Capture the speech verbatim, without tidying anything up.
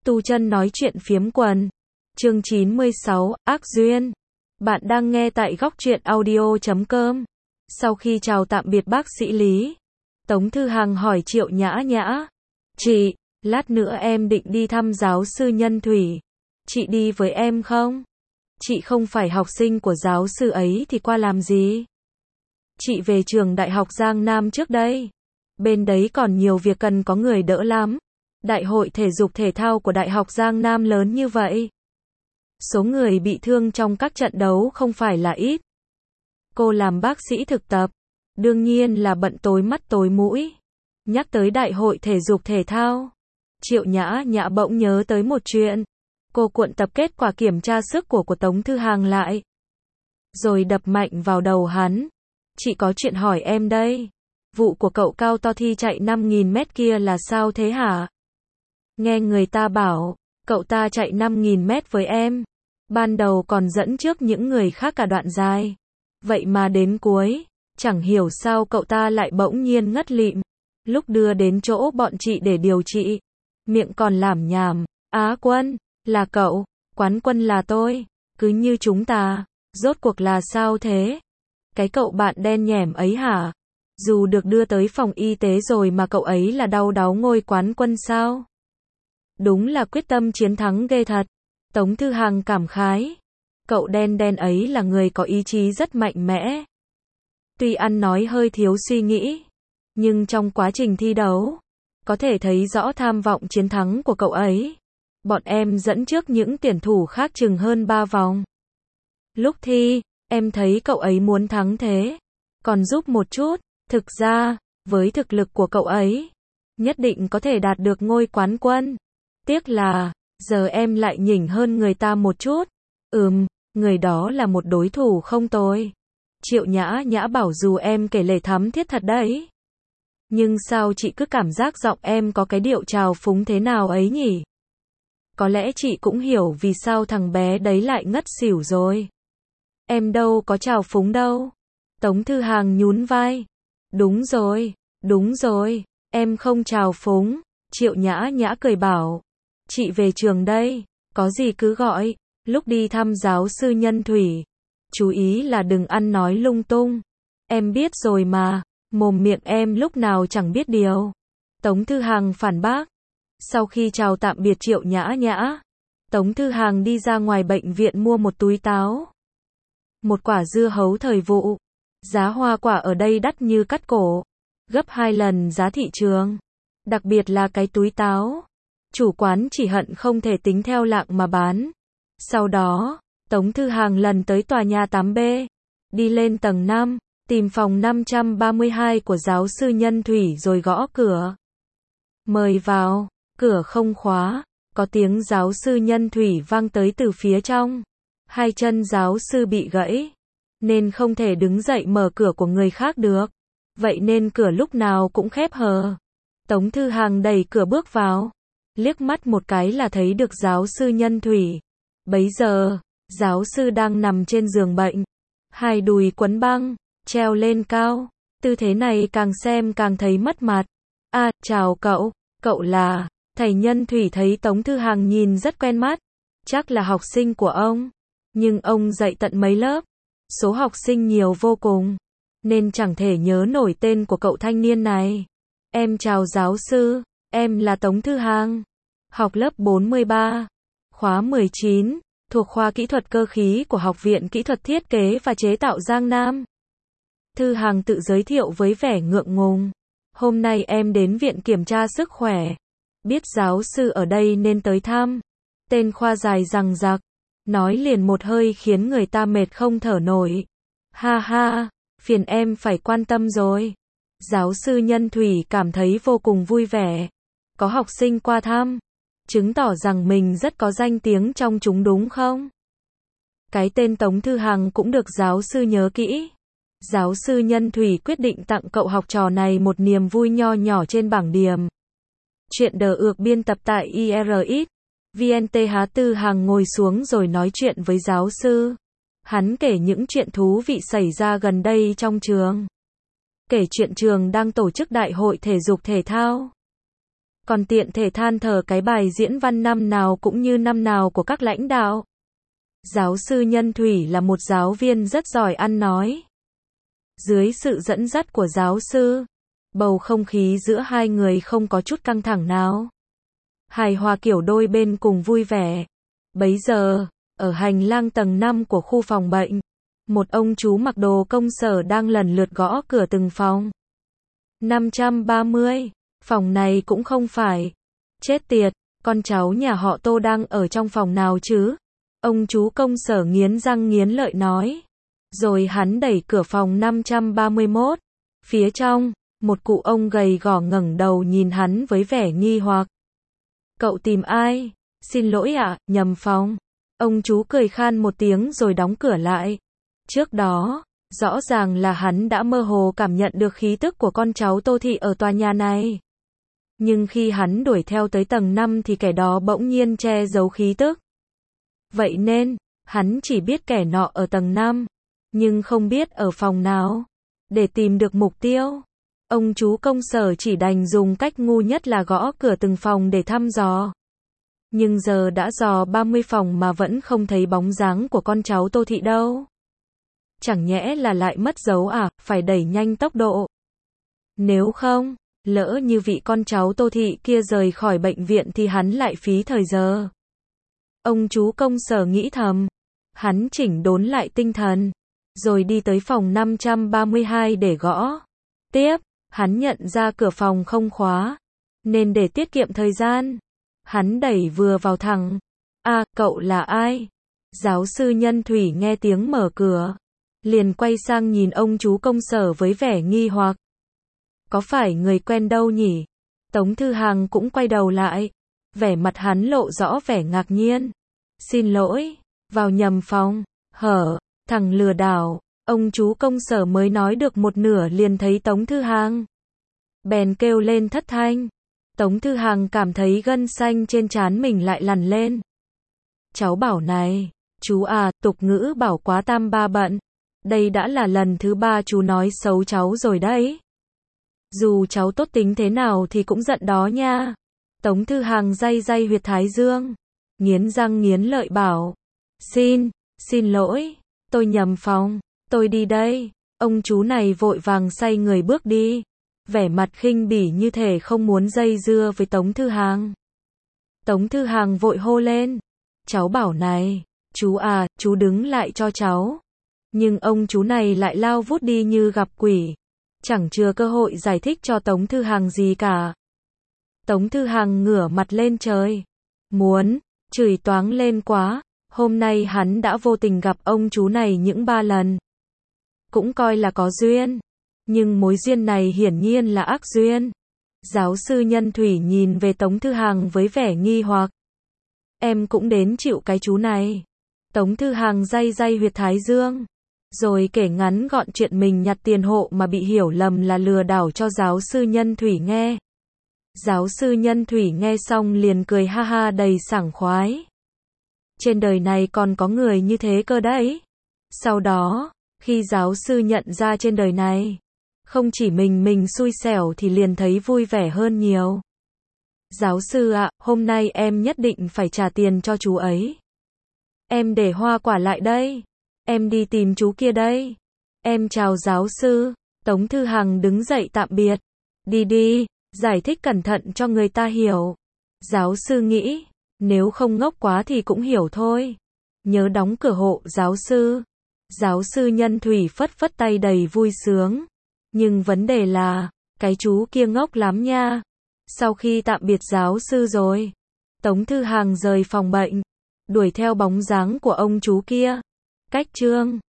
Tu chân nói chuyện phiếm quần. Chương chín mươi sáu, Ác Duyên. Bạn đang nghe tại góc truyện audio chấm com. Sau khi chào tạm biệt bác sĩ Lý, Tống Thư Hằng hỏi Triệu Nhã Nhã. Chị, lát nữa em định đi thăm giáo sư Nhân Thủy. Chị đi với em không? Chị không phải học sinh của giáo sư ấy thì qua làm gì? Chị về trường Đại học Giang Nam trước đây. Bên đấy còn nhiều việc cần có người đỡ lắm. Đại hội thể dục thể thao của Đại học Giang Nam lớn như vậy. Số người bị thương trong các trận đấu không phải là ít. Cô làm bác sĩ thực tập, đương nhiên là bận tối mắt tối mũi. Nhắc tới Đại hội thể dục thể thao, Triệu Nhã Nhã bỗng nhớ tới một chuyện. Cô cuộn tập kết quả kiểm tra sức của của Tống Thư Hằng lại, rồi đập mạnh vào đầu hắn. Chị có chuyện hỏi em đây. Vụ của cậu cao to thi chạy năm nghìn mét kia là sao thế hả? Nghe người ta bảo, cậu ta chạy năm nghìn mét với em. Ban đầu còn dẫn trước những người khác cả đoạn dài. Vậy mà đến cuối, chẳng hiểu sao cậu ta lại bỗng nhiên ngất lịm. Lúc đưa đến chỗ bọn chị để điều trị, miệng còn lảm nhảm. Á quân, là cậu, quán quân là tôi. Cứ như chúng ta, rốt cuộc là sao thế? Cái cậu bạn đen nhẻm ấy hả? Dù được đưa tới phòng y tế rồi mà cậu ấy là đau đáu ngôi quán quân sao? Đúng là quyết tâm chiến thắng ghê thật. Tống Thư Hằng cảm khái. Cậu đen đen ấy là người có ý chí rất mạnh mẽ. Tuy ăn nói hơi thiếu suy nghĩ, nhưng trong quá trình thi đấu, có thể thấy rõ tham vọng chiến thắng của cậu ấy. Bọn em dẫn trước những tuyển thủ khác chừng hơn ba vòng. Lúc thi, em thấy cậu ấy muốn thắng thế, còn giúp một chút. Thực ra, với thực lực của cậu ấy, nhất định có thể đạt được ngôi quán quân. Tiếc là, giờ em lại nhỉnh hơn người ta một chút. Ừm, người đó là một đối thủ không tồi. Triệu Nhã Nhã bảo dù em kể lể thắm thiết thật đấy. Nhưng sao chị cứ cảm giác giọng em có cái điệu trào phúng thế nào ấy nhỉ? Có lẽ chị cũng hiểu vì sao thằng bé đấy lại ngất xỉu rồi. Em đâu có trào phúng đâu. Tống Thư Hằng nhún vai. Đúng rồi, đúng rồi, em không trào phúng. Triệu Nhã Nhã cười bảo. Chị về trường đây, có gì cứ gọi. Lúc đi thăm giáo sư Nhân Thủy, chú ý là đừng ăn nói lung tung. Em biết rồi mà, mồm miệng em lúc nào chẳng biết điều. Tống Thư Hằng phản bác. Sau khi chào tạm biệt Triệu Nhã Nhã, Tống Thư Hằng đi ra ngoài bệnh viện mua một túi táo, một quả dưa hấu thời vụ. Giá hoa quả ở đây đắt như cắt cổ, gấp hai lần giá thị trường. Đặc biệt là cái túi táo, chủ quán chỉ hận không thể tính theo lạng mà bán. Sau đó, Tống Thư Hằng lần tới tòa nhà tám B, đi lên tầng năm, tìm phòng năm trăm ba mươi hai của giáo sư Nhân Thủy rồi gõ cửa. Mời vào, cửa không khóa, có tiếng giáo sư Nhân Thủy vang tới từ phía trong. Hai chân giáo sư bị gãy, nên không thể đứng dậy mở cửa của người khác được. Vậy nên cửa lúc nào cũng khép hờ. Tống Thư Hằng đẩy cửa bước vào, liếc mắt một cái là thấy được giáo sư Nhân Thủy. Bấy giờ, giáo sư đang nằm trên giường bệnh, hai đùi quấn băng, treo lên cao. Tư thế này càng xem càng thấy mất mặt. À, chào cậu, cậu là... Thầy Nhân Thủy thấy Tống Thư Hằng nhìn rất quen mắt. Chắc là học sinh của ông. Nhưng ông dạy tận mấy lớp, số học sinh nhiều vô cùng, nên chẳng thể nhớ nổi tên của cậu thanh niên này. Em chào giáo sư, em là Tống Thư Hằng, học lớp bốn mươi ba, khóa mười chín, thuộc khoa kỹ thuật cơ khí của Học viện Kỹ thuật Thiết kế và Chế tạo Giang Nam. Thư Hằng tự giới thiệu với vẻ ngượng ngùng. Hôm nay em đến viện kiểm tra sức khỏe. Biết giáo sư ở đây nên tới thăm. Tên khoa dài dằng dặc, nói liền một hơi khiến người ta mệt không thở nổi. Ha ha, phiền em phải quan tâm rồi. Giáo sư Nhân Thủy cảm thấy vô cùng vui vẻ. Có học sinh qua thăm, chứng tỏ rằng mình rất có danh tiếng trong chúng đúng không? Cái tên Tống Thư Hằng cũng được giáo sư nhớ kỹ. Giáo sư Nhân Thủy quyết định tặng cậu học trò này một niềm vui nho nhỏ trên bảng điểm. Chuyện đờ ược biên tập tại i rờ ích. vê en tê Há Tư Hằng ngồi xuống rồi nói chuyện với giáo sư. Hắn kể những chuyện thú vị xảy ra gần đây trong trường. Kể chuyện trường đang tổ chức đại hội thể dục thể thao. Còn tiện thể than thở cái bài diễn văn năm nào cũng như năm nào của các lãnh đạo. Giáo sư Nhân Thủy là một giáo viên rất giỏi ăn nói. Dưới sự dẫn dắt của giáo sư, bầu không khí giữa hai người không có chút căng thẳng nào. Hài hòa kiểu đôi bên cùng vui vẻ. Bấy giờ, ở hành lang tầng năm của khu phòng bệnh, một ông chú mặc đồ công sở đang lần lượt gõ cửa từng phòng. năm trăm ba mươi, phòng này cũng không phải. Chết tiệt, con cháu nhà họ Tô đang ở trong phòng nào chứ? Ông chú công sở nghiến răng nghiến lợi nói. Rồi hắn đẩy cửa phòng năm trăm ba mươi mốt. Phía trong, một cụ ông gầy gò ngẩng đầu nhìn hắn với vẻ nghi hoặc. Cậu tìm ai? Xin lỗi ạ, nhầm phòng. Ông chú cười khan một tiếng rồi đóng cửa lại. Trước đó, rõ ràng là hắn đã mơ hồ cảm nhận được khí tức của con cháu Tô Thị ở tòa nhà này. Nhưng khi hắn đuổi theo tới tầng năm thì kẻ đó bỗng nhiên che giấu khí tức. Vậy nên, hắn chỉ biết kẻ nọ ở tầng năm, nhưng không biết ở phòng nào. Để tìm được mục tiêu, ông chú công sở chỉ đành dùng cách ngu nhất là gõ cửa từng phòng để thăm dò. Nhưng giờ đã dò ba mươi phòng mà vẫn không thấy bóng dáng của con cháu Tô Thị đâu. Chẳng nhẽ là lại mất dấu à, phải đẩy nhanh tốc độ. Nếu không, lỡ như vị con cháu Tô Thị kia rời khỏi bệnh viện thì hắn lại phí thời giờ. Ông chú công sở nghĩ thầm. Hắn chỉnh đốn lại tinh thần, rồi đi tới phòng năm trăm ba mươi hai để gõ. Tiếp, hắn nhận ra cửa phòng không khóa, nên để tiết kiệm thời gian, hắn đẩy vừa vào thẳng. À, cậu là ai? Giáo sư Nhân Thủy nghe tiếng mở cửa, liền quay sang nhìn ông chú công sở với vẻ nghi hoặc. Có phải người quen đâu nhỉ? Tống Thư Hằng cũng quay đầu lại, vẻ mặt hắn lộ rõ vẻ ngạc nhiên. Xin lỗi, vào nhầm phòng. Hở, thằng lừa đảo. Ông chú công sở mới nói được một nửa liền thấy Tống Thư Hằng. Bèn kêu lên thất thanh. Tống Thư Hằng cảm thấy gân xanh trên trán mình lại lằn lên. Cháu bảo này, chú à, tục ngữ bảo quá tam ba bận. Đây đã là lần thứ ba chú nói xấu cháu rồi đấy. Dù cháu tốt tính thế nào thì cũng giận đó nha. Tống Thư Hằng day day huyệt thái dương, nghiến răng nghiến lợi bảo. Xin, xin lỗi, tôi nhầm phòng, tôi đi đây. Ông chú này vội vàng xoay người bước đi, vẻ mặt khinh bỉ như thể không muốn dây dưa với Tống Thư Hằng. Tống Thư Hằng vội hô lên. Cháu bảo này, chú à, chú đứng lại cho cháu. Nhưng ông chú này lại lao vút đi như gặp quỷ, chẳng chừa cơ hội giải thích cho Tống Thư Hằng gì cả. Tống Thư Hằng ngửa mặt lên trời, muốn chửi toáng lên quá. Hôm nay hắn đã vô tình gặp ông chú này những ba lần, cũng coi là có duyên, nhưng mối duyên này hiển nhiên là ác duyên. Giáo sư Nhân Thủy nhìn về Tống Thư Hằng với vẻ nghi hoặc. Em cũng đến chịu cái chú này. Tống Thư Hằng day day huyệt thái dương, rồi kể ngắn gọn chuyện mình nhặt tiền hộ mà bị hiểu lầm là lừa đảo cho giáo sư Nhân Thủy nghe. Giáo sư Nhân Thủy nghe xong liền cười ha ha đầy sảng khoái. Trên đời này còn có người như thế cơ đấy. Sau đó, khi giáo sư nhận ra trên đời này, không chỉ mình mình xui xẻo thì liền thấy vui vẻ hơn nhiều. Giáo sư ạ, hôm nay em nhất định phải trả tiền cho chú ấy. Em để hoa quả lại đây. Em đi tìm chú kia đây. Em chào giáo sư. Tống Thư Hằng đứng dậy tạm biệt. Đi đi, giải thích cẩn thận cho người ta hiểu. Giáo sư nghĩ, nếu không ngốc quá thì cũng hiểu thôi. Nhớ đóng cửa hộ giáo sư. Giáo sư Nhân Thủy phất phất tay đầy vui sướng. Nhưng vấn đề là, cái chú kia ngốc lắm nha. Sau khi tạm biệt giáo sư rồi, Tống Thư Hằng rời phòng bệnh, đuổi theo bóng dáng của ông chú kia. Cách chương